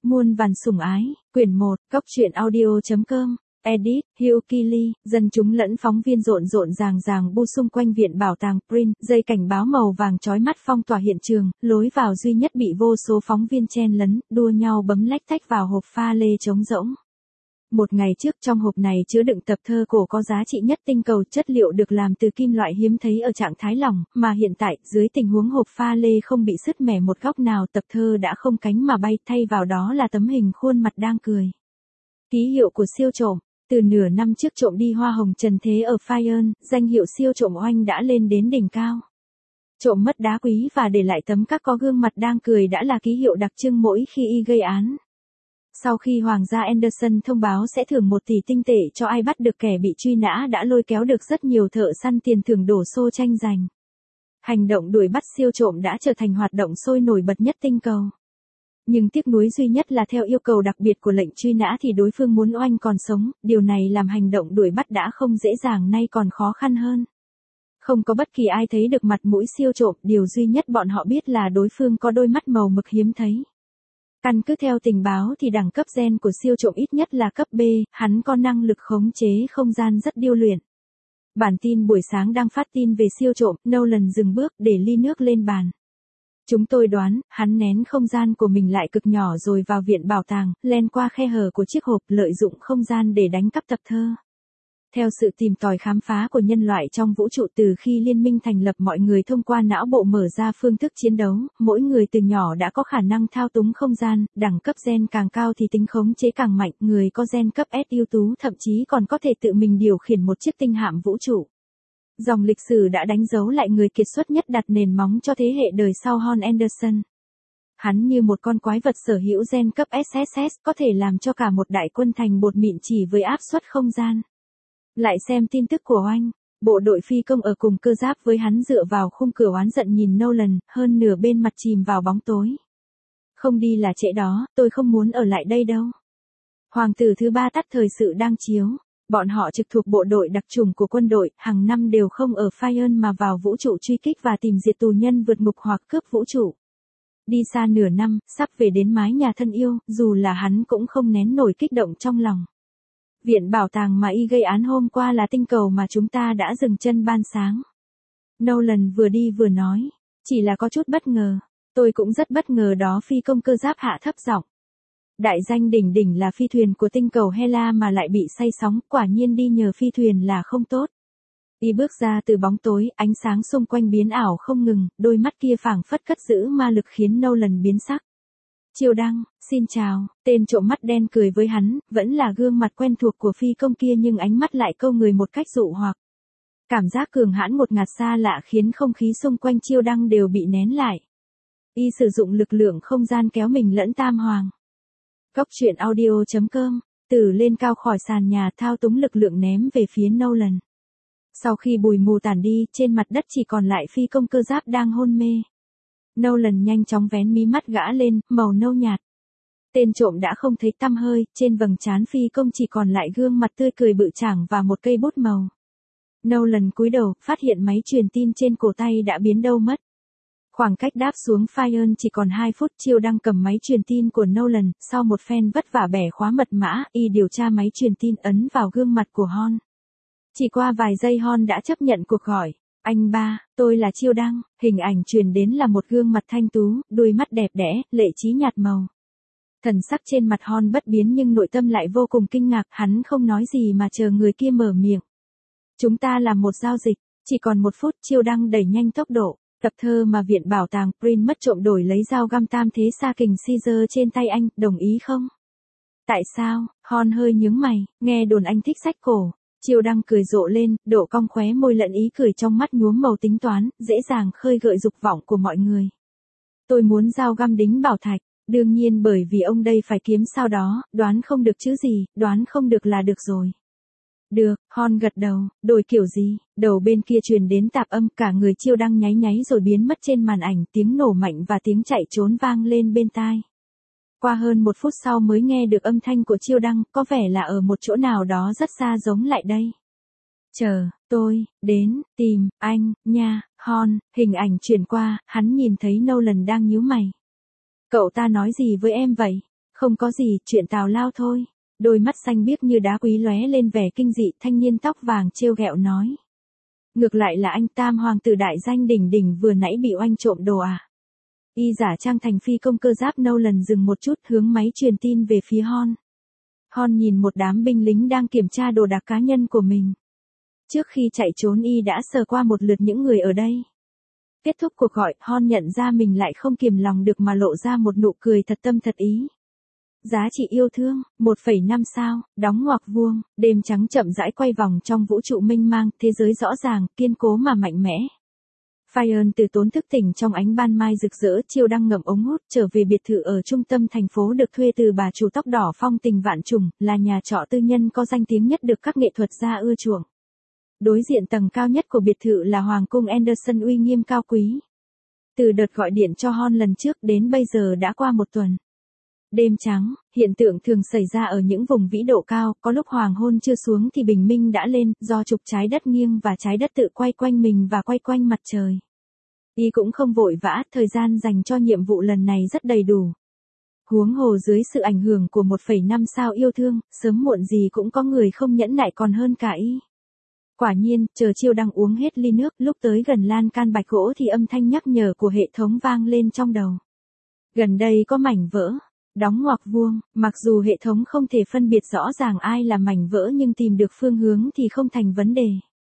Muôn vàn sủng ái, quyển 1, Cóc truyện audio.com, edit, Hugh Keely, dân chúng lẫn phóng viên rộn ràng bu xung quanh viện bảo tàng Prin, dây cảnh báo màu vàng chói mắt phong tỏa hiện trường, lối vào duy nhất bị vô số phóng viên chen lấn, đua nhau bấm lách tách vào hộp pha lê trống rỗng. Một ngày trước trong hộp này chứa đựng tập thơ cổ có giá trị nhất tinh cầu, chất liệu được làm từ kim loại hiếm thấy ở trạng thái lỏng, mà hiện tại, dưới tình huống hộp pha lê không bị sứt mẻ một góc nào, tập thơ đã không cánh mà bay, thay vào đó là tấm hình khuôn mặt đang cười. Ký hiệu của siêu trộm. Từ nửa năm trước trộm đi hoa hồng trần thế ở Fayenne, danh hiệu siêu trộm oanh đã lên đến đỉnh cao. Trộm mất đá quý và để lại tấm các có gương mặt đang cười đã là ký hiệu đặc trưng mỗi khi y gây án. Sau khi Hoàng gia Anderson thông báo sẽ thưởng 1 tỷ tinh tệ cho ai bắt được kẻ bị truy nã đã lôi kéo được rất nhiều thợ săn tiền thưởng đổ xô tranh giành. Hành động đuổi bắt siêu trộm đã trở thành hoạt động sôi nổi bật nhất tinh cầu. Nhưng tiếc nuối duy nhất là theo yêu cầu đặc biệt của lệnh truy nã thì đối phương muốn oanh còn sống, điều này làm hành động đuổi bắt đã không dễ dàng nay còn khó khăn hơn. Không có bất kỳ ai thấy được mặt mũi siêu trộm, điều duy nhất bọn họ biết là đối phương có đôi mắt màu mực hiếm thấy. Căn cứ theo tình báo thì đẳng cấp gen của siêu trộm ít nhất là cấp B, hắn có năng lực khống chế không gian rất điêu luyện. Bản tin buổi sáng đang phát tin về siêu trộm, Nolan dừng bước để ly nước lên bàn. Chúng tôi đoán, hắn nén không gian của mình lại cực nhỏ rồi vào viện bảo tàng, len qua khe hở của chiếc hộp, lợi dụng không gian để đánh cắp tập thơ. Theo sự tìm tòi khám phá của nhân loại trong vũ trụ từ khi liên minh thành lập, mọi người thông qua não bộ mở ra phương thức chiến đấu, mỗi người từ nhỏ đã có khả năng thao túng không gian, đẳng cấp gen càng cao thì tính khống chế càng mạnh, người có gen cấp S ưu tú thậm chí còn có thể tự mình điều khiển một chiếc tinh hạm vũ trụ. Dòng lịch sử đã đánh dấu lại người kiệt xuất nhất đặt nền móng cho thế hệ đời sau Hon Anderson. Hắn như một con quái vật sở hữu gen cấp SSS, có thể làm cho cả một đại quân thành bột mịn chỉ với áp suất không gian. Lại xem tin tức của oanh, bộ đội phi công ở cùng cơ giáp với hắn dựa vào khung cửa oán giận nhìn Nolan, hơn nửa bên mặt chìm vào bóng tối. Không đi là trễ đó, tôi không muốn ở lại đây đâu. Hoàng tử thứ 3 tắt thời sự đang chiếu. Bọn họ trực thuộc bộ đội đặc chủng của quân đội, hàng năm đều không ở Fayenne mà vào vũ trụ truy kích và tìm diệt tù nhân vượt ngục hoặc cướp vũ trụ. Đi xa nửa năm, sắp về đến mái nhà thân yêu, dù là hắn cũng không nén nổi kích động trong lòng. Viện bảo tàng mà y gây án hôm qua là tinh cầu mà chúng ta đã dừng chân ban sáng. Nolan vừa đi vừa nói, chỉ là có chút bất ngờ, tôi cũng rất bất ngờ đó. Phi công cơ giáp hạ thấp giọng. Đại danh đỉnh đỉnh là phi thuyền của tinh cầu Hela mà lại bị say sóng, quả nhiên đi nhờ phi thuyền là không tốt. Y bước ra từ bóng tối, ánh sáng xung quanh biến ảo không ngừng, đôi mắt kia phảng phất cất giữ ma lực khiến Nolan biến sắc. Triều Đăng, xin chào, tên trộm mắt đen cười với hắn, vẫn là gương mặt quen thuộc của phi công kia nhưng ánh mắt lại câu người một cách dụ hoặc. Cảm giác cường hãn ngột ngạt xa lạ khiến không khí xung quanh Triều Đăng đều bị nén lại. Y sử dụng lực lượng không gian kéo mình lẫn Tam Hoàng. Cóc truyện audio.com, từ lên cao khỏi sàn nhà thao túng lực lượng ném về phía Nolan. Sau khi bụi mù tản đi, trên mặt đất chỉ còn lại phi công cơ giáp đang hôn mê. Nolan nhanh chóng vén mí mắt gã lên, màu nâu nhạt. Tên trộm đã không thấy tăm hơi, trên vầng trán phi công chỉ còn lại gương mặt tươi cười bự chảng và một cây bút màu. Nolan cúi đầu, phát hiện máy truyền tin trên cổ tay đã biến đâu mất. Khoảng cách đáp xuống Fayenne chỉ còn 2 phút, Triều Đăng cầm máy truyền tin của Nolan, sau một phen vất vả bẻ khóa mật mã, y điều tra máy truyền tin ấn vào gương mặt của Hon. Chỉ qua vài giây Hon đã chấp nhận cuộc gọi. Anh ba, tôi là Triều Đăng, hình ảnh truyền đến là một gương mặt thanh tú, đôi mắt đẹp đẽ, lệ trí nhạt màu. Thần sắc trên mặt Hon bất biến nhưng nội tâm lại vô cùng kinh ngạc, hắn không nói gì mà chờ người kia mở miệng. Chúng ta làm một giao dịch, chỉ còn 1 phút, Triều Đăng đẩy nhanh tốc độ. Tập thơ mà viện bảo tàng Prin mất trộm đổi lấy dao găm tam thế sa kình Caesar trên tay anh, đồng ý không? Tại sao? Hon hơi nhướng mày, nghe đồn anh thích sách cổ. Triều Đăng cười rộ lên, độ cong khóe môi lẫn ý cười trong mắt nhuốm màu tính toán, dễ dàng khơi gợi dục vọng của mọi người. Tôi muốn dao găm đính bảo thạch, đương nhiên bởi vì ông đây phải kiếm sao đó, đoán không được chữ gì, đoán không được là được rồi. Được, Hon gật đầu, đổi kiểu gì? Đầu bên kia truyền đến tạp âm, cả người Triều Đăng nháy rồi biến mất trên màn ảnh, tiếng nổ mạnh và tiếng chạy trốn vang lên bên tai. Qua hơn 1 phút sau mới nghe được âm thanh của Triều Đăng, có vẻ là ở một chỗ nào đó rất xa giống lại đây. Chờ, tôi, đến, tìm, anh, nha, Hon, hình ảnh chuyển qua, hắn nhìn thấy Nolan đang nhíu mày. Cậu ta nói gì với em vậy? Không có gì, chuyện tào lao thôi. Đôi mắt xanh biếc như đá quý lóe lên vẻ kinh dị, thanh niên tóc vàng trêu ghẹo nói. Ngược lại là anh Tam hoàng tử đại danh đỉnh đỉnh vừa nãy bị oanh trộm đồ à? Y giả trang thành phi công cơ giáp Nolan dừng một chút hướng máy truyền tin về phía Hon. Hon nhìn một đám binh lính đang kiểm tra đồ đạc cá nhân của mình. Trước khi chạy trốn Y đã sờ qua một lượt những người ở đây. Kết thúc cuộc gọi, Hon nhận ra mình lại không kiềm lòng được mà lộ ra một nụ cười thật tâm thật ý. Giá trị yêu thương, 1,5 sao, đóng ngoặc vuông, đêm trắng chậm rãi quay vòng trong vũ trụ mênh mang, thế giới rõ ràng, kiên cố mà mạnh mẽ. Fire từ tốn thức tỉnh trong ánh ban mai rực rỡ, Chiêu đang ngậm ống hút trở về biệt thự ở trung tâm thành phố được thuê từ bà chủ tóc đỏ phong tình vạn trùng, là nhà trọ tư nhân có danh tiếng nhất được các nghệ thuật gia ưa chuộng. Đối diện tầng cao nhất của biệt thự là Hoàng cung Anderson uy nghiêm cao quý. Từ đợt gọi điện cho Hon lần trước đến bây giờ đã qua một tuần. Đêm trắng, hiện tượng thường xảy ra ở những vùng vĩ độ cao, có lúc hoàng hôn chưa xuống thì bình minh đã lên, do trục trái đất nghiêng và trái đất tự quay quanh mình và quay quanh mặt trời. Y cũng không vội vã, thời gian dành cho nhiệm vụ lần này rất đầy đủ. Huống hồ dưới sự ảnh hưởng của 1,5 sao yêu thương, sớm muộn gì cũng có người không nhẫn nại còn hơn cả Y. Quả nhiên, chờ Chiêu đang uống hết ly nước, lúc tới gần lan can bạch gỗ thì âm thanh nhắc nhở của hệ thống vang lên trong đầu. Gần đây có mảnh vỡ. Đóng ngoặc vuông, mặc dù hệ thống không thể phân biệt rõ ràng ai là mảnh vỡ nhưng tìm được phương hướng thì không thành vấn đề.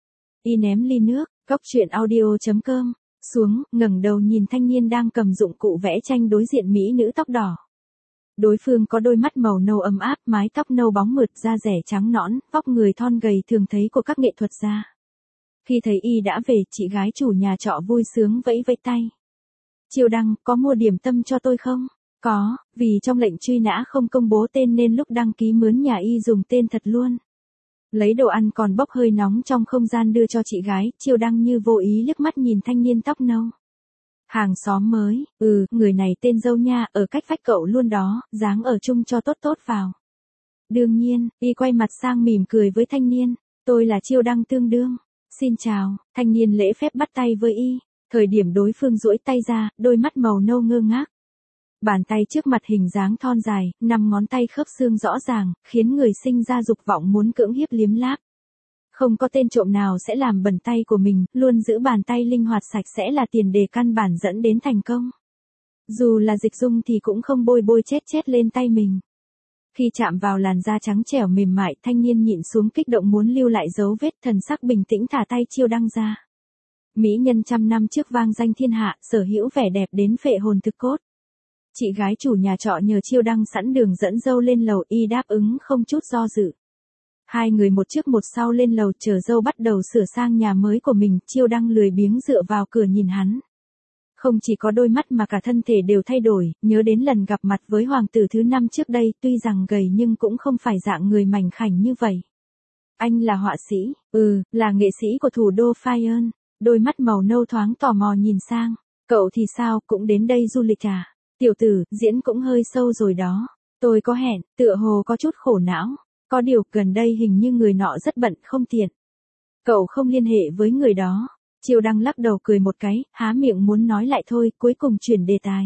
Y ném ly nước, cốc truyện audio.com, xuống, ngẩng đầu nhìn thanh niên đang cầm dụng cụ vẽ tranh đối diện mỹ nữ tóc đỏ. Đối phương có đôi mắt màu nâu ấm áp, mái tóc nâu bóng mượt, da dẻ trắng nõn, vóc người thon gầy thường thấy của các nghệ thuật gia. Khi thấy Y đã về, chị gái chủ nhà trọ vui sướng vẫy vẫy tay. Chiêu đăng, có mua điểm tâm cho tôi không? Có, vì trong lệnh truy nã không công bố tên nên lúc đăng ký mướn nhà Y dùng tên thật luôn. Lấy đồ ăn còn bốc hơi nóng trong không gian đưa cho chị gái, Chiêu đăng như vô ý liếc mắt nhìn thanh niên tóc nâu. Hàng xóm mới, người này tên Dâu nha, ở cách vách cậu luôn đó, dáng ở chung cho tốt tốt vào. Đương nhiên, Y quay mặt sang mỉm cười với thanh niên, tôi là Chiêu đăng tương đương. Xin chào, thanh niên lễ phép bắt tay với Y, thời điểm đối phương duỗi tay ra, đôi mắt màu nâu ngơ ngác. Bàn tay trước mặt hình dáng thon dài, 5 ngón tay khớp xương rõ ràng, khiến người sinh ra dục vọng muốn cưỡng hiếp liếm láp. Không có tên trộm nào sẽ làm bẩn tay của mình, luôn giữ bàn tay linh hoạt sạch sẽ là tiền đề căn bản dẫn đến thành công. Dù là dịch dung thì cũng không bôi chết lên tay mình. Khi chạm vào làn da trắng trẻo mềm mại, thanh niên nhịn xuống kích động muốn lưu lại dấu vết, thần sắc bình tĩnh thả tay Chiêu đăng ra. Mỹ nhân trăm năm trước vang danh thiên hạ, sở hữu vẻ đẹp đến phệ hồn thực cốt. Chị gái chủ nhà trọ nhờ Chiêu đăng sẵn đường dẫn dâu lên lầu, Y đáp ứng không chút do dự. Hai người một trước một sau lên lầu chờ dâu bắt đầu sửa sang nhà mới của mình, Chiêu đăng lười biếng dựa vào cửa nhìn hắn. Không chỉ có đôi mắt mà cả thân thể đều thay đổi, nhớ đến lần gặp mặt với hoàng tử thứ 5 trước đây, tuy rằng gầy nhưng cũng không phải dạng người mảnh khảnh như vậy. Anh là họa sĩ, là nghệ sĩ của thủ đô Fire. Đôi mắt màu nâu thoáng tò mò nhìn sang, cậu thì sao, cũng đến đây du lịch à? Tiểu tử, diễn cũng hơi sâu rồi đó. Tôi có hẹn, tựa hồ có chút khổ não. Có điều, gần đây hình như người nọ rất bận, không tiện. Cậu không liên hệ với người đó. Chiêu đăng lắc đầu cười một cái, há miệng muốn nói lại thôi, cuối cùng chuyển đề tài.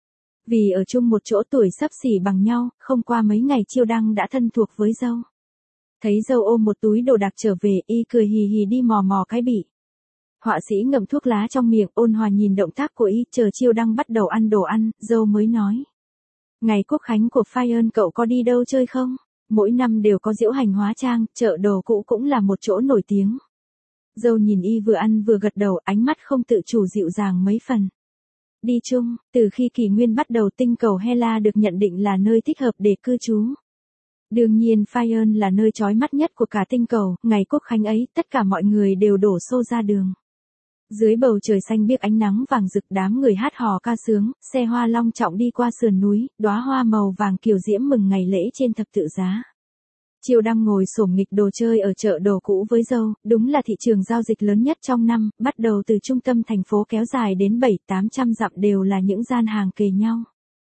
Vì ở chung một chỗ tuổi xấp xỉ bằng nhau, không qua mấy ngày Chiêu đăng đã thân thuộc với dâu. Thấy dâu ôm một túi đồ đạc trở về, Y cười hì hì đi mò mò cái bị. Họa sĩ ngậm thuốc lá trong miệng, ôn hòa nhìn động tác của Y, chờ Chiêu đăng bắt đầu ăn đồ ăn, dâu mới nói. Ngày quốc khánh của Fire cậu có đi đâu chơi không? Mỗi năm đều có diễu hành hóa trang, chợ đồ cũ cũng là một chỗ nổi tiếng. Dâu nhìn Y vừa ăn vừa gật đầu, ánh mắt không tự chủ dịu dàng mấy phần. Đi chung, từ khi kỷ nguyên bắt đầu tinh cầu Hela được nhận định là nơi thích hợp để cư trú. Đương nhiên Fire là nơi chói mắt nhất của cả tinh cầu, ngày quốc khánh ấy, tất cả mọi người đều đổ xô ra đường. Dưới bầu trời xanh biếc ánh nắng vàng rực, đám người hát hò ca sướng, xe hoa long trọng đi qua sườn núi, đóa hoa màu vàng kiều diễm mừng ngày lễ trên thập tự giá. Chiêu đăng ngồi xổm nghịch đồ chơi ở chợ đồ cũ với dâu, đúng là thị trường giao dịch lớn nhất trong năm, bắt đầu từ trung tâm thành phố kéo dài đến 700-800 dặm đều là những gian hàng kề nhau.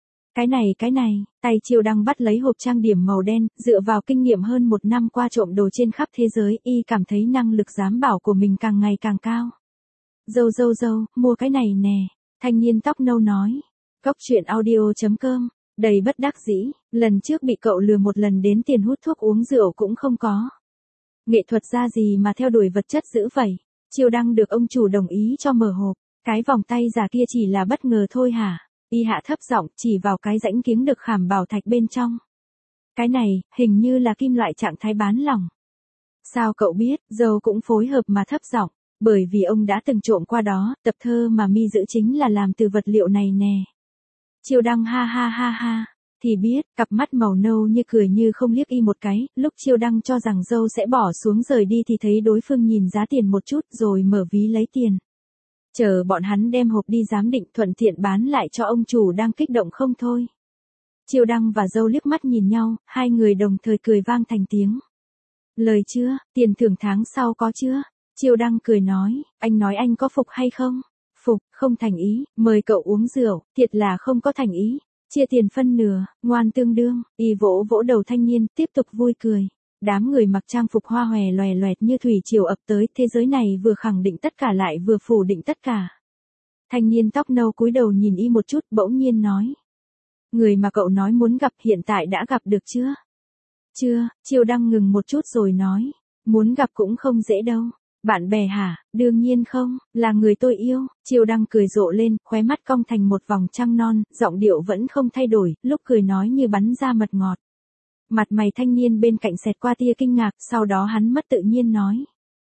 Cái này, tay Chiêu đăng bắt lấy hộp trang điểm màu đen, dựa vào kinh nghiệm hơn 1 năm qua trộm đồ trên khắp thế giới, Y cảm thấy năng lực giám bảo của mình càng ngày càng cao. Dâu, mua cái này nè, thanh niên tóc nâu nói. Cốc truyện audio.com, đầy bất đắc dĩ. Lần trước bị cậu lừa một lần đến tiền hút thuốc uống rượu cũng không có. Nghệ thuật ra gì mà theo đuổi vật chất dữ vậy? Chiêu Đăng được ông chủ đồng ý cho mở hộp. Cái vòng tay giả kia chỉ là bất ngờ thôi hả? Y hạ thấp giọng chỉ vào cái rãnh kiếng được khảm bảo thạch bên trong. Cái này, hình như là kim loại trạng thái bán lỏng. Sao cậu biết? Dâu cũng phối hợp mà thấp giọng. Bởi vì ông đã từng trộm qua đó, tập thơ mà mi giữ chính là làm từ vật liệu này nè. Chiêu Đăng ha ha ha ha. Thì biết, cặp mắt màu nâu như cười như không liếc y một cái, lúc Chiêu Đăng cho rằng dâu sẽ bỏ xuống rời đi thì thấy đối phương nhìn giá tiền một chút rồi mở ví lấy tiền. Chờ bọn hắn đem hộp đi giám định thuận tiện bán lại cho ông chủ đang kích động không thôi. Chiêu Đăng và dâu liếc mắt nhìn nhau, hai người đồng thời cười vang thành tiếng. Lời chưa, tiền thưởng tháng sau có chưa? Chiêu Đăng cười nói, anh nói anh có phục hay không? Phục, không thành ý, mời cậu uống rượu, thiệt là không có thành ý. Chia tiền phân nửa, ngoan tương đương, y vỗ vỗ đầu thanh niên, tiếp tục vui cười. Đám người mặc trang phục hoa hòe loè loẹt như thủy triều ập tới, thế giới này vừa khẳng định tất cả lại vừa phủ định tất cả. Thanh niên tóc nâu cúi đầu nhìn y một chút, bỗng nhiên nói. Người mà cậu nói muốn gặp hiện tại đã gặp được chưa? Chưa, Chiêu Đăng ngừng một chút rồi nói. Muốn gặp cũng không dễ đâu. Bạn bè hả? Đương nhiên không, là người tôi yêu. Chiêu Đăng cười rộ lên, khóe mắt cong thành một vòng trăng non, giọng điệu vẫn không thay đổi, lúc cười nói như bắn ra mật ngọt. Mặt mày thanh niên bên cạnh xẹt qua tia kinh ngạc, sau đó hắn mất tự nhiên nói.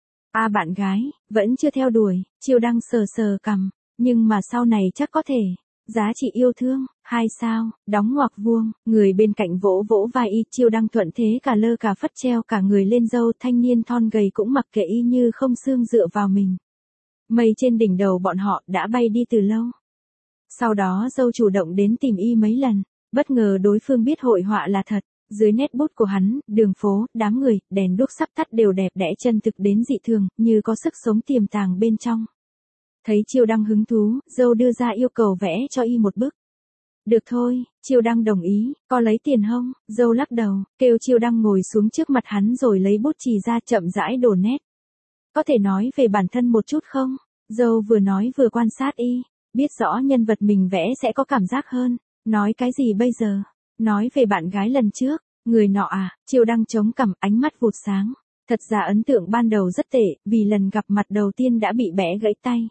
Bạn gái, vẫn chưa theo đuổi. Chiêu Đăng sờ sờ cằm, nhưng mà sau này chắc có thể. Giá trị yêu thương, 2 sao, đóng ngoặc vuông, người bên cạnh vỗ vỗ vai y. Chiêu Đăng thuận thế cả lơ cả phất treo cả người lên dâu, thanh niên thon gầy cũng mặc kệ y như không xương dựa vào mình. Mây trên đỉnh đầu bọn họ đã bay đi từ lâu. Sau đó dâu chủ động đến tìm y mấy lần, bất ngờ đối phương biết hội họa là thật. Dưới nét bút của hắn, đường phố, đám người, đèn đuốc sắp tắt đều đẹp đẽ chân thực đến dị thường, như có sức sống tiềm tàng bên trong. Thấy Chiêu Đăng hứng thú, dâu đưa ra yêu cầu vẽ cho y một bức. Được thôi, Chiêu Đăng đồng ý, có lấy tiền không? Dâu lắc đầu, kêu Chiêu Đăng ngồi xuống trước mặt hắn rồi lấy bút chì ra chậm rãi đổ nét. Có thể nói về bản thân một chút không? Dâu vừa nói vừa quan sát y, biết rõ nhân vật mình vẽ sẽ có cảm giác hơn. Nói cái gì bây giờ? Nói về bạn gái lần trước, người nọ à? Chiêu Đăng chống cằm, ánh mắt vụt sáng. Thật ra ấn tượng ban đầu rất tệ, vì lần gặp mặt đầu tiên đã bị bẽ gãy tay.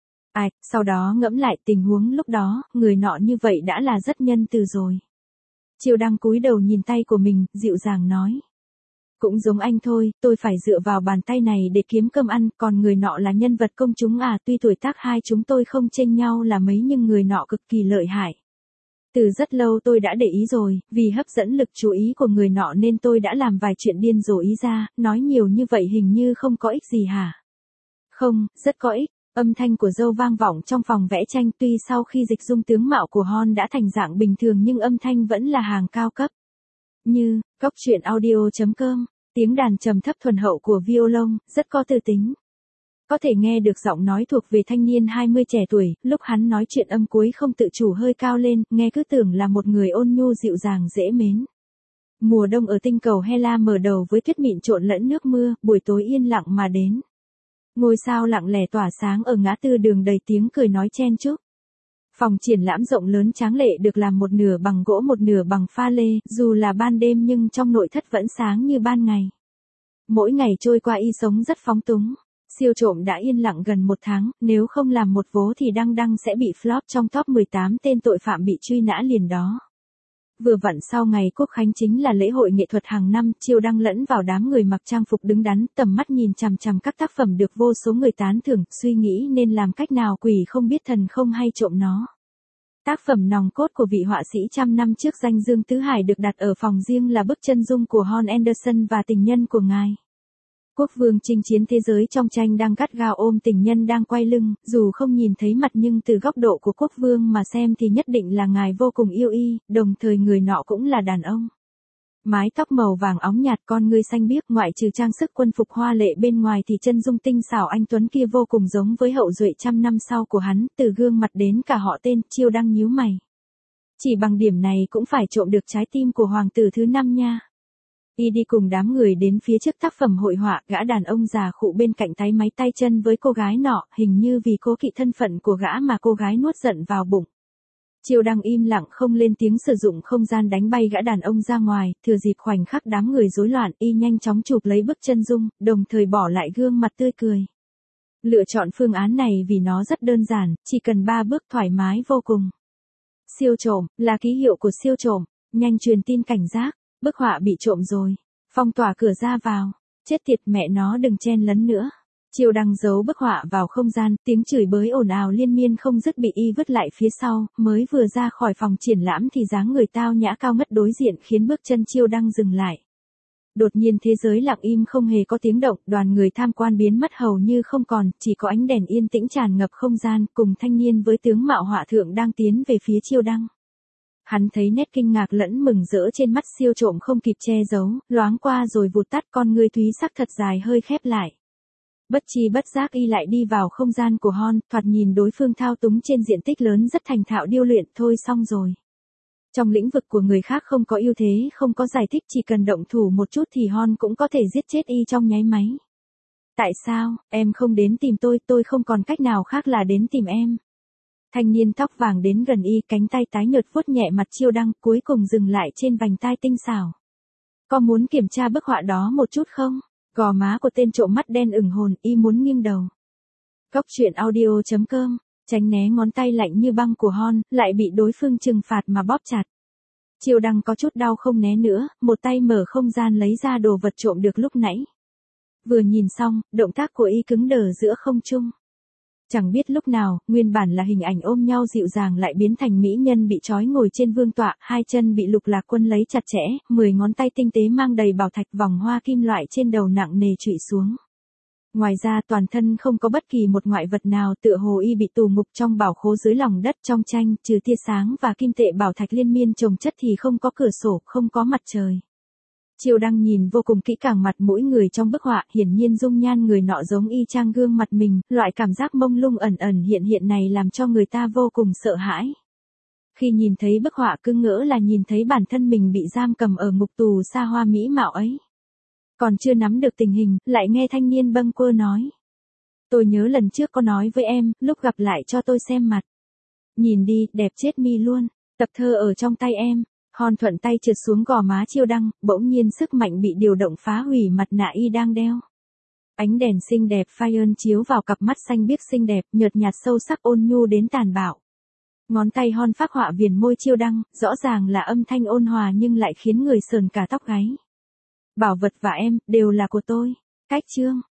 Sau đó ngẫm lại tình huống lúc đó, người nọ như vậy đã là rất nhân từ rồi. Chiêu Đăng cúi đầu nhìn tay của mình, dịu dàng nói. Cũng giống anh thôi, tôi phải dựa vào bàn tay này để kiếm cơm ăn, còn người nọ là nhân vật công chúng tuy tuổi tác hai chúng tôi không chênh nhau là mấy nhưng người nọ cực kỳ lợi hại. Từ rất lâu tôi đã để ý rồi, vì hấp dẫn lực chú ý của người nọ nên tôi đã làm vài chuyện điên rồ ý ra, nói nhiều như vậy hình như không có ích gì hả? Không, rất có ích. Âm thanh của dâu vang vọng trong phòng vẽ tranh, tuy sau khi dịch dung tướng mạo của Hon đã thành dạng bình thường nhưng âm thanh vẫn là hàng cao cấp. Như, cóc truyện audio.com, tiếng đàn trầm thấp thuần hậu của violon, rất có tư tính. Có thể nghe được giọng nói thuộc về thanh niên 20 trẻ tuổi, lúc hắn nói chuyện âm cuối không tự chủ hơi cao lên, nghe cứ tưởng là một người ôn nhu dịu dàng dễ mến. Mùa đông ở tinh cầu Hela mở đầu với tuyết mịn trộn lẫn nước mưa, buổi tối yên lặng mà đến. Ngôi sao lặng lẻ tỏa sáng ở ngã tư đường đầy tiếng cười nói chen chúc. Phòng triển lãm rộng lớn tráng lệ được làm một nửa bằng gỗ một nửa bằng pha lê, dù là ban đêm nhưng trong nội thất vẫn sáng như ban ngày. Mỗi ngày trôi qua y sống rất phóng túng. Siêu trộm đã yên lặng gần 1 tháng, nếu không làm một vố thì đăng sẽ bị flop trong top 18 tên tội phạm bị truy nã liền đó. Vừa vặn sau ngày Quốc Khánh chính là lễ hội nghệ thuật hàng năm, Chiêu Đăng lẫn vào đám người mặc trang phục đứng đắn, tầm mắt nhìn chằm chằm các tác phẩm được vô số người tán thưởng, suy nghĩ nên làm cách nào quỷ không biết thần không hay trộm nó. Tác phẩm nòng cốt của vị họa sĩ trăm năm trước danh Dương Tứ Hải được đặt ở phòng riêng là bức chân dung của Hon Anderson và tình nhân của ngài. Quốc vương chinh chiến thế giới trong tranh đang gắt gao ôm tình nhân đang quay lưng, dù không nhìn thấy mặt nhưng từ góc độ của quốc vương mà xem thì nhất định là ngài vô cùng yêu y, đồng thời người nọ cũng là đàn ông. Mái tóc màu vàng óng nhạt, con ngươi xanh biếc, ngoại trừ trang sức quân phục hoa lệ bên ngoài thì chân dung tinh xảo anh tuấn kia vô cùng giống với hậu duệ trăm năm sau của hắn, từ gương mặt đến cả họ tên. Chiêu Đăng nhíu mày. Chỉ bằng điểm này cũng phải trộm được trái tim của hoàng tử thứ 5 nha. Y đi cùng đám người đến phía trước tác phẩm hội họa, gã đàn ông già khụ bên cạnh táy máy tay chân với cô gái nọ, hình như vì cố kỵ thân phận của gã mà cô gái nuốt giận vào bụng. Chiêu Đăng im lặng không lên tiếng, sử dụng không gian đánh bay gã đàn ông ra ngoài, thừa dịp khoảnh khắc đám người rối loạn, y nhanh chóng chụp lấy bức chân dung, đồng thời bỏ lại gương mặt tươi cười. Lựa chọn phương án này vì nó rất đơn giản, chỉ cần 3 bước thoải mái vô cùng. Siêu trộm, là ký hiệu của siêu trộm, nhanh truyền tin cảnh giác, bức họa bị trộm rồi, phong tỏa cửa ra vào, chết tiệt mẹ nó đừng chen lấn nữa. Chiêu Đăng giấu bức họa vào không gian, tiếng chửi bới ồn ào liên miên không dứt bị y vứt lại phía sau, mới vừa ra khỏi phòng triển lãm thì dáng người tao nhã cao ngất đối diện khiến bước chân Chiêu Đăng dừng lại. Đột nhiên thế giới lặng im không hề có tiếng động, đoàn người tham quan biến mất hầu như không còn, chỉ có ánh đèn yên tĩnh tràn ngập không gian, cùng thanh niên với tướng mạo họa thượng đang tiến về phía Chiêu Đăng. Hắn thấy nét kinh ngạc lẫn mừng rỡ trên mắt siêu trộm không kịp che giấu, loáng qua rồi vụt tắt, con ngươi thúy sắc thật dài hơi khép lại. Bất chi bất giác y lại đi vào không gian của Hon, thoạt nhìn đối phương thao túng trên diện tích lớn rất thành thạo điêu luyện, thôi xong rồi. Trong lĩnh vực của người khác không có ưu thế, không có giải thích, chỉ cần động thủ một chút thì Hon cũng có thể giết chết y trong nháy máy. Tại sao, em không đến tìm tôi không còn cách nào khác là đến tìm em. Thanh niên tóc vàng đến gần y, cánh tay tái nhợt vuốt nhẹ mặt Chiêu Đăng, cuối cùng dừng lại trên vành tai tinh xảo. Có muốn kiểm tra bức họa đó một chút không? Gò má của tên trộm mắt đen ửng hồn, y muốn nghiêng đầu. Cốc truyện audio.com, tránh né ngón tay lạnh như băng của Hon, lại bị đối phương trừng phạt mà bóp chặt. Chiêu Đăng có chút đau không né nữa, một tay mở không gian lấy ra đồ vật trộm được lúc nãy. Vừa nhìn xong, động tác của y cứng đờ giữa không trung. Chẳng biết lúc nào, nguyên bản là hình ảnh ôm nhau dịu dàng lại biến thành mỹ nhân bị trói ngồi trên vương tọa, 2 chân bị Lục Lạc Quân lấy chặt chẽ, 10 ngón tay tinh tế mang đầy bảo thạch, vòng hoa kim loại trên đầu nặng nề trụy xuống. Ngoài ra toàn thân không có bất kỳ một ngoại vật nào, tựa hồ y bị tù ngục trong bảo khố dưới lòng đất. Trong tranh, trừ tia sáng và kim tệ bảo thạch liên miên chồng chất thì không có cửa sổ, không có mặt trời. Chiêu Đăng nhìn vô cùng kỹ càng mặt mỗi người trong bức họa, hiển nhiên dung nhan người nọ giống y chang gương mặt mình, loại cảm giác mông lung ẩn ẩn hiện hiện này làm cho người ta vô cùng sợ hãi. Khi nhìn thấy bức họa cứ ngỡ là nhìn thấy bản thân mình bị giam cầm ở ngục tù xa hoa mỹ mạo ấy. Còn chưa nắm được tình hình, lại nghe thanh niên bâng quơ nói. Tôi nhớ lần trước có nói với em, lúc gặp lại cho tôi xem mặt. Nhìn đi, đẹp chết mi luôn, tập thơ ở trong tay em. Hon thuận tay trượt xuống gò má Chiêu Đăng, bỗng nhiên sức mạnh bị điều động phá hủy mặt nạ y đang đeo. Ánh đèn xinh đẹp phai ơn chiếu vào cặp mắt xanh biếc xinh đẹp, nhợt nhạt sâu sắc ôn nhu đến tàn bạo. Ngón tay Hon phác họa viền môi Chiêu Đăng, rõ ràng là âm thanh ôn hòa nhưng lại khiến người sờn cả tóc gáy. Bảo vật và em, đều là của tôi. Cách chương.